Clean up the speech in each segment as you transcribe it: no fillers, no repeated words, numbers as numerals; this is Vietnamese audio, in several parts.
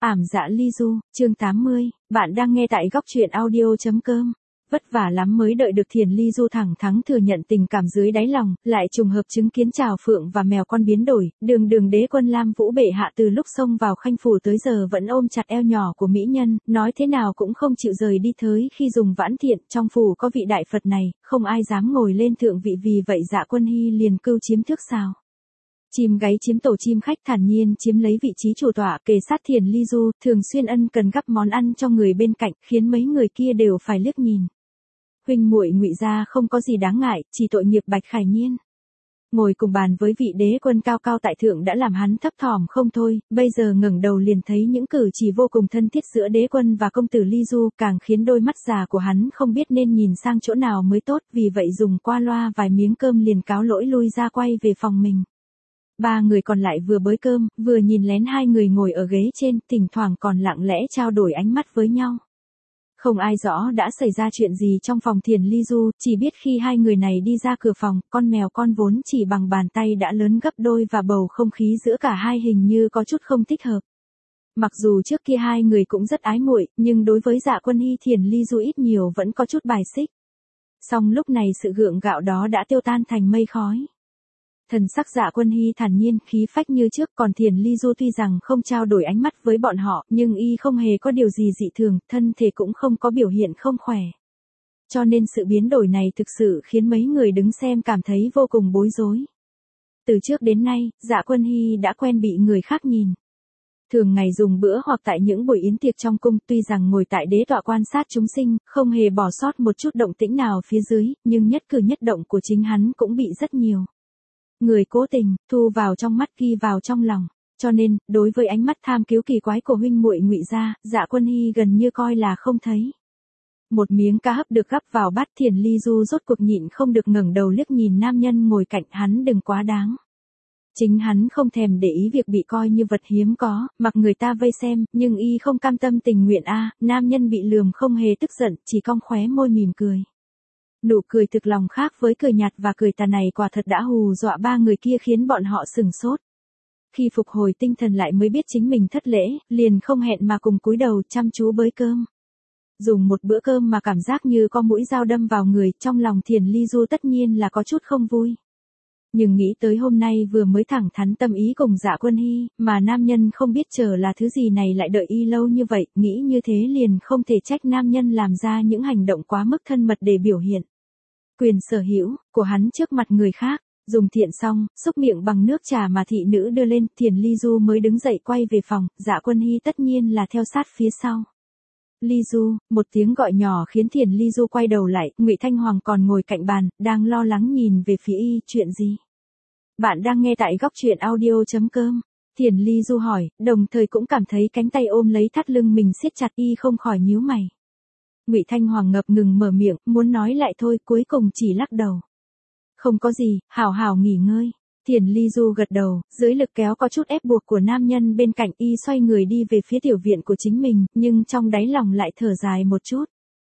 Ảm dạ ly du, chương 80, bạn đang nghe tại góc truyện audio.com. Vất vả lắm mới đợi được Thiền Ly Du thẳng thắn thừa nhận tình cảm dưới đáy lòng, lại trùng hợp chứng kiến Trào Phượng và mèo con biến đổi, đường đế quân Lam Vũ bệ hạ từ lúc xông vào khanh phủ tới giờ vẫn ôm chặt eo nhỏ của mỹ nhân, nói thế nào cũng không chịu rời đi thới khi dùng vãn thiện, trong phủ có vị đại Phật này, không ai dám ngồi lên thượng vị vì vậy Dạ Quân Hy liền cưu chiếm thước sao. Chim gáy chiếm tổ chim khách thản nhiên chiếm lấy vị trí chủ tọa kề sát Thiền Ly Du, thường xuyên ân cần gắp món ăn cho người bên cạnh, khiến mấy người kia đều phải liếc nhìn. Huynh muội Ngụy gia không có gì đáng ngại, chỉ tội nghiệp Bạch Khải Nhiên. Ngồi cùng bàn với vị đế quân cao cao tại thượng đã làm hắn thấp thỏm không thôi, bây giờ ngẩng đầu liền thấy những cử chỉ vô cùng thân thiết giữa đế quân và công tử Ly Du, càng khiến đôi mắt già của hắn không biết nên nhìn sang chỗ nào mới tốt, vì vậy dùng qua loa vài miếng cơm liền cáo lỗi lui ra quay về phòng mình. Ba người còn lại vừa bới cơm, vừa nhìn lén hai người ngồi ở ghế trên, thỉnh thoảng còn lặng lẽ trao đổi ánh mắt với nhau. Không ai rõ đã xảy ra chuyện gì trong phòng Thiền Ly Du, chỉ biết khi hai người này đi ra cửa phòng, con mèo con vốn chỉ bằng bàn tay đã lớn gấp đôi và bầu không khí giữa cả hai hình như có chút không thích hợp. Mặc dù trước kia hai người cũng rất ái muội, nhưng đối với Dạ Quân Hy Thiền Ly Du ít nhiều vẫn có chút bài xích. Song lúc này sự gượng gạo đó đã tiêu tan thành mây khói. Thần sắc Dạ Quân Hy thản nhiên, khí phách như trước, còn Thiền Ly Du tuy rằng không trao đổi ánh mắt với bọn họ, nhưng y không hề có điều gì dị thường, thân thể cũng không có biểu hiện không khỏe. Cho nên sự biến đổi này thực sự khiến mấy người đứng xem cảm thấy vô cùng bối rối. Từ trước đến nay, Dạ Quân Hy đã quen bị người khác nhìn. Thường ngày dùng bữa hoặc tại những buổi yến tiệc trong cung, tuy rằng ngồi tại đế tọa quan sát chúng sinh, không hề bỏ sót một chút động tĩnh nào phía dưới, nhưng nhất cử nhất động của chính hắn cũng bị rất nhiều người cố tình thu vào trong mắt, ghi vào trong lòng, cho nên đối với ánh mắt tham cứu kỳ quái của huynh muội Ngụy gia, Dạ Quân Hy gần như coi là không thấy. Một miếng cá hấp được gắp vào bát, Thiền Ly Du rốt cuộc nhịn không được ngẩng đầu liếc nhìn nam nhân ngồi cạnh hắn, đừng quá đáng. Chính hắn không thèm để ý việc bị coi như vật hiếm có, mặc người ta vây xem, nhưng y không cam tâm tình nguyện nam nhân bị lườm không hề tức giận, chỉ cong khóe môi mỉm cười. Nụ cười thực lòng khác với cười nhạt và cười tà này quả thật đã hù dọa ba người kia, khiến bọn họ sửng sốt. Khi phục hồi tinh thần lại mới biết chính mình thất lễ, liền không hẹn mà cùng cúi đầu chăm chú bới cơm. Dùng một bữa cơm mà cảm giác như có mũi dao đâm vào người, trong lòng Thiền Ly Du tất nhiên là có chút không vui. Nhưng nghĩ tới hôm nay vừa mới thẳng thắn tâm ý cùng Dạ Quân Hy, mà nam nhân không biết chờ là thứ gì này lại đợi y lâu như vậy, nghĩ như thế liền không thể trách nam nhân làm ra những hành động quá mức thân mật để biểu hiện quyền sở hữu của hắn trước mặt người khác. Dùng thiện xong, xúc miệng bằng nước trà mà thị nữ đưa lên, Thiền Ly Du mới đứng dậy quay về phòng, Dạ Quân Hy tất nhiên là theo sát phía sau. Ly Du, một tiếng gọi nhỏ khiến Thiền Ly Du quay đầu lại, Ngụy Thanh Hoàng còn ngồi cạnh bàn, đang lo lắng nhìn về phía y, chuyện gì? Bạn đang nghe tại góc truyện audio.com. Thiền Ly Du hỏi, đồng thời cũng cảm thấy cánh tay ôm lấy thắt lưng mình siết chặt, y không khỏi nhíu mày. Ngụy Thanh Hoàng ngập ngừng mở miệng, muốn nói lại thôi, cuối cùng chỉ lắc đầu. Không có gì, hảo hảo nghỉ ngơi. Thiền Ly Du gật đầu, dưới lực kéo có chút ép buộc của nam nhân bên cạnh, y xoay người đi về phía tiểu viện của chính mình, nhưng trong đáy lòng lại thở dài một chút.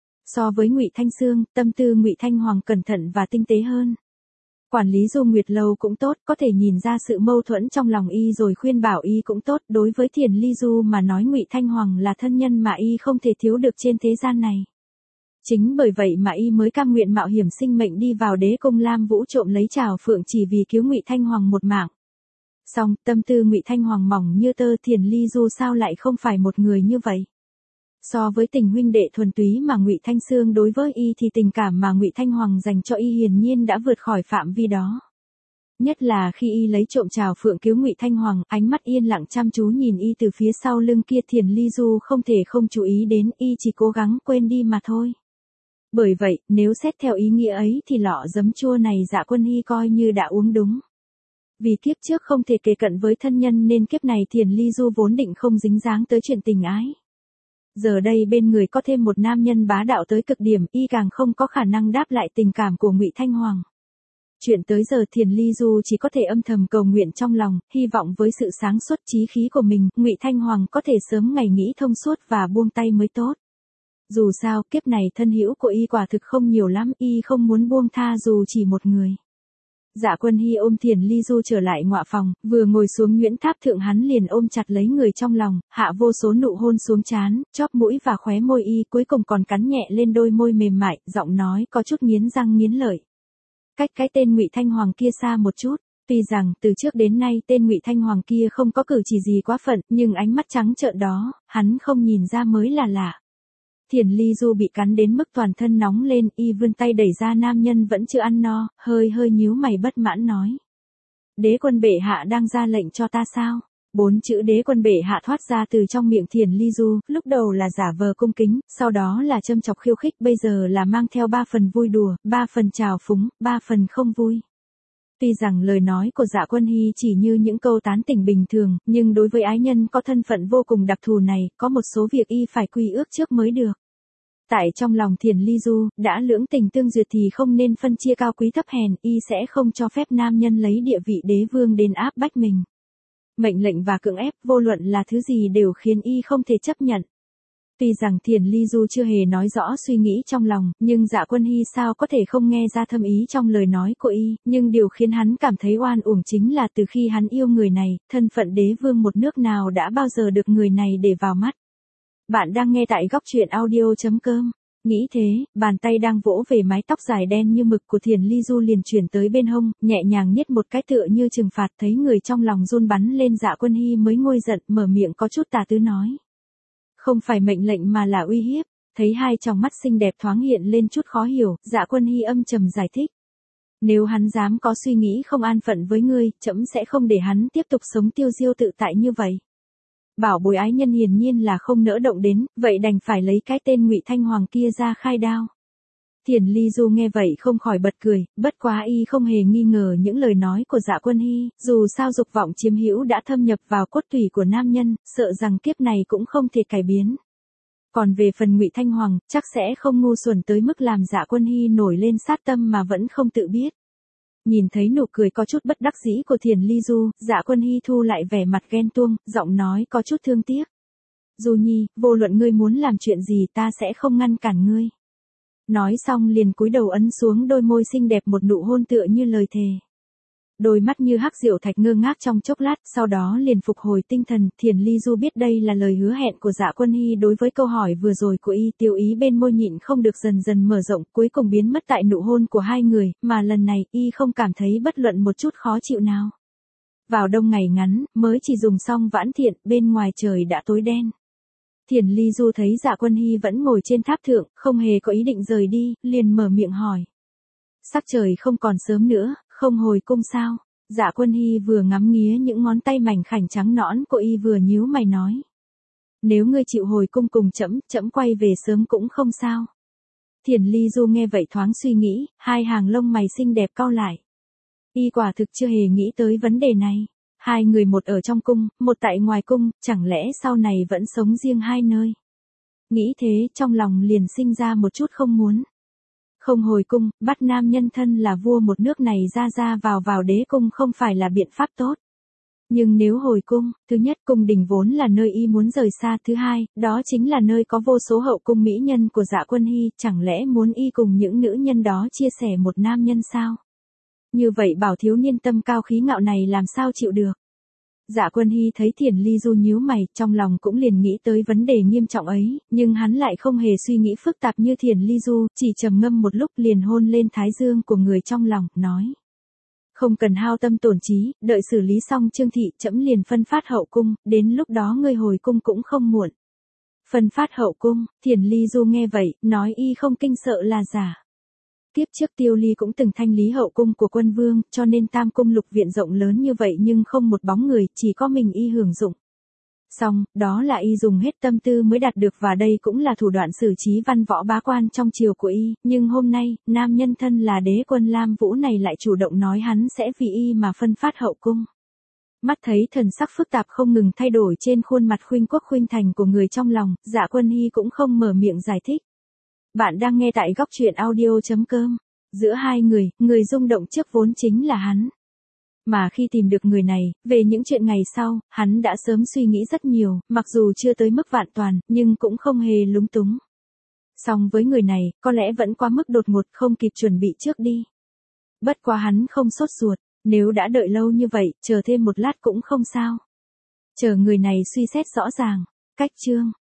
So với Ngụy Thanh Sương, tâm tư Ngụy Thanh Hoàng cẩn thận và tinh tế hơn. Quản lý Du Nguyệt Lâu cũng tốt, có thể nhìn ra sự mâu thuẫn trong lòng y rồi khuyên bảo y cũng tốt, đối với Thiền Ly Du mà nói Ngụy Thanh Hoàng là thân nhân mà y không thể thiếu được trên thế gian này. Chính bởi vậy mà y mới cam nguyện mạo hiểm sinh mệnh đi vào đế cung Lam Vũ trộm lấy Trào Phượng chỉ vì cứu Ngụy Thanh Hoàng một mạng. Song, tâm tư Ngụy Thanh Hoàng mỏng như tơ, Thiền Ly Du sao lại không phải một người như vậy. So với tình huynh đệ thuần túy mà Ngụy Thanh Sương đối với y thì tình cảm mà Ngụy Thanh Hoàng dành cho y hiển nhiên đã vượt khỏi phạm vi đó. Nhất là khi y lấy trộm Trào Phượng cứu Ngụy Thanh Hoàng, ánh mắt yên lặng chăm chú nhìn y từ phía sau lưng kia, Thiền Ly Du không thể không chú ý đến, y chỉ cố gắng quên đi mà thôi. Bởi vậy, nếu xét theo ý nghĩa ấy thì lọ giấm chua này Dạ Quân Hy coi như đã uống đúng. Vì kiếp trước không thể kề cận với thân nhân nên kiếp này Thiền Ly Du vốn định không dính dáng tới chuyện tình ái. Giờ đây bên người có thêm một nam nhân bá đạo tới cực điểm, y càng không có khả năng đáp lại tình cảm của Ngụy Thanh Hoàng. Chuyện tới giờ Thiền Ly Du chỉ có thể âm thầm cầu nguyện trong lòng, hy vọng với sự sáng suốt trí khí của mình, Ngụy Thanh Hoàng có thể sớm ngày nghĩ thông suốt và buông tay mới tốt. Dù sao, kiếp này thân hữu của y quả thực không nhiều lắm, y không muốn buông tha dù chỉ một người. Dạ Quân Hy ôm Thiền Ly Du trở lại ngọa phòng, vừa ngồi xuống Nguyễn Tháp Thượng hắn liền ôm chặt lấy người trong lòng, hạ vô số nụ hôn xuống trán, chóp mũi và khóe môi y, cuối cùng còn cắn nhẹ lên đôi môi mềm mại, giọng nói có chút nghiến răng nghiến lợi. Cách cái tên Ngụy Thanh Hoàng kia xa một chút. Tuy rằng từ trước đến nay tên Ngụy Thanh Hoàng kia không có cử chỉ gì quá phận, nhưng ánh mắt trắng trợn đó, hắn không nhìn ra mới là lạ. Thiền Ly Du bị cắn đến mức toàn thân nóng lên, y vươn tay đẩy ra nam nhân vẫn chưa ăn no, hơi nhíu mày bất mãn nói. Đế quân bệ hạ đang ra lệnh cho ta sao? 4 chữ đế quân bệ hạ thoát ra từ trong miệng Thiền Ly Du, lúc đầu là giả vờ cung kính, sau đó là châm chọc khiêu khích, bây giờ là mang theo 3 phần vui đùa, 3 phần trào phúng, 3 phần không vui. Tuy rằng lời nói của Dạ Quân Hy chỉ như những câu tán tỉnh bình thường, nhưng đối với ái nhân có thân phận vô cùng đặc thù này, có một số việc y phải quy ước trước mới được. Tại trong lòng Thiền Ly Du, đã lưỡng tình tương duyệt thì không nên phân chia cao quý thấp hèn, y sẽ không cho phép nam nhân lấy địa vị đế vương đến áp bách mình. Mệnh lệnh và cưỡng ép, vô luận là thứ gì đều khiến y không thể chấp nhận. Tuy rằng Thiền Ly Du chưa hề nói rõ suy nghĩ trong lòng, nhưng Dạ Quân Hy sao có thể không nghe ra thâm ý trong lời nói của y, nhưng điều khiến hắn cảm thấy oan uổng chính là từ khi hắn yêu người này, thân phận đế vương một nước nào đã bao giờ được người này để vào mắt. Bạn đang nghe tại góc truyện audio.com. Nghĩ thế, bàn tay đang vỗ về mái tóc dài đen như mực của Thiền Ly Du liền chuyển tới bên hông, nhẹ nhàng niết một cái tựa như trừng phạt, thấy người trong lòng run bắn lên. Dạ Quân Hy mới nguôi giận, mở miệng có chút tà tứ nói. Không phải mệnh lệnh mà là uy hiếp. Thấy hai tròng mắt xinh đẹp thoáng hiện lên chút khó hiểu, Dạ Quân Hy âm trầm giải thích. Nếu hắn dám có suy nghĩ không an phận với ngươi, trẫm sẽ không để hắn tiếp tục sống tiêu diêu tự tại như vậy. Bảo bối ái nhân hiển nhiên là không nỡ động đến, vậy đành phải lấy cái tên Ngụy Thanh Hoàng kia ra khai đao. Thiền Ly Du nghe vậy không khỏi bật cười, bất quá y không hề nghi ngờ những lời nói của Dạ Quân Hy, dù sao dục vọng chiếm hữu đã thâm nhập vào cốt tủy của nam nhân, sợ rằng kiếp này cũng không thể cải biến. Còn về phần Ngụy Thanh Hoàng, chắc sẽ không ngu xuẩn tới mức làm Dạ Quân Hy nổi lên sát tâm mà vẫn không tự biết. Nhìn thấy nụ cười có chút bất đắc dĩ của Thiền Ly Du, Dạ Quân Hy thu lại vẻ mặt ghen tuông, giọng nói có chút thương tiếc. Du Nhi, vô luận ngươi muốn làm chuyện gì ta sẽ không ngăn cản ngươi. Nói xong liền cúi đầu ấn xuống đôi môi xinh đẹp một nụ hôn tựa như lời thề. Đôi mắt như hắc diệu thạch ngơ ngác trong chốc lát, sau đó liền phục hồi tinh thần. Thiền Ly Du biết đây là lời hứa hẹn của Dạ Quân Hy đối với câu hỏi vừa rồi của y, tiêu ý bên môi nhịn không được dần dần mở rộng, cuối cùng biến mất tại nụ hôn của hai người, mà lần này y không cảm thấy bất luận một chút khó chịu nào. Vào đông ngày ngắn, mới chỉ dùng xong vãn thiện, bên ngoài trời đã tối đen. Thiền Ly Du thấy Dạ Quân Hy vẫn ngồi trên tháp thượng, không hề có ý định rời đi, liền mở miệng hỏi. Sắc trời không còn sớm nữa, không hồi cung sao? Dạ Quân Hy vừa ngắm nghía những ngón tay mảnh khảnh trắng nõn của y vừa nhíu mày nói. Nếu ngươi chịu hồi cung cùng trẫm quay về sớm cũng không sao. Thiền Ly Du nghe vậy thoáng suy nghĩ, hai hàng lông mày xinh đẹp cau lại. Y quả thực chưa hề nghĩ tới vấn đề này. Hai người một ở trong cung, một tại ngoài cung, chẳng lẽ sau này vẫn sống riêng hai nơi. Nghĩ thế trong lòng liền sinh ra một chút không muốn. Không hồi cung, bắt nam nhân thân là vua một nước này ra vào đế cung không phải là biện pháp tốt. Nhưng nếu hồi cung, thứ nhất cung đình vốn là nơi y muốn rời xa, thứ hai, đó chính là nơi có vô số hậu cung mỹ nhân của Dạ Quân Hy, chẳng lẽ muốn y cùng những nữ nhân đó chia sẻ một nam nhân sao? Như vậy bảo thiếu niên tâm cao khí ngạo này làm sao chịu được? Dạ Quân Hy thấy Thiền Ly Du nhíu mày, trong lòng cũng liền nghĩ tới vấn đề nghiêm trọng ấy, nhưng hắn lại không hề suy nghĩ phức tạp như Thiền Ly Du, chỉ trầm ngâm một lúc liền hôn lên thái dương của người trong lòng, nói. Không cần hao tâm tổn trí, đợi xử lý xong Trương thị, trẫm liền phân phát hậu cung, đến lúc đó ngươi hồi cung cũng không muộn. Phân phát hậu cung, Thiền Ly Du nghe vậy, nói y không kinh sợ là giả. Tiếp trước Tiêu Ly cũng từng thanh lý hậu cung của quân vương, cho nên tam cung lục viện rộng lớn như vậy nhưng không một bóng người, chỉ có mình y hưởng dụng. Xong, đó là y dùng hết tâm tư mới đạt được và đây cũng là thủ đoạn xử trí văn võ bá quan trong triều của y, nhưng hôm nay, nam nhân thân là đế quân Lam Vũ này lại chủ động nói hắn sẽ vì y mà phân phát hậu cung. Mắt thấy thần sắc phức tạp không ngừng thay đổi trên khuôn mặt khuynh quốc khuynh thành của người trong lòng, Dạ Quân Hy cũng không mở miệng giải thích. Bạn đang nghe tại góc truyện audio.com. Giữa hai người rung động trước vốn chính là hắn. Mà khi tìm được người này, về những chuyện ngày sau, hắn đã sớm suy nghĩ rất nhiều, mặc dù chưa tới mức vạn toàn, nhưng cũng không hề lúng túng. Song với người này, có lẽ vẫn quá mức đột ngột không kịp chuẩn bị trước đi. Bất quá hắn không sốt ruột, nếu đã đợi lâu như vậy, chờ thêm một lát cũng không sao. Chờ người này suy xét rõ ràng. Cách chương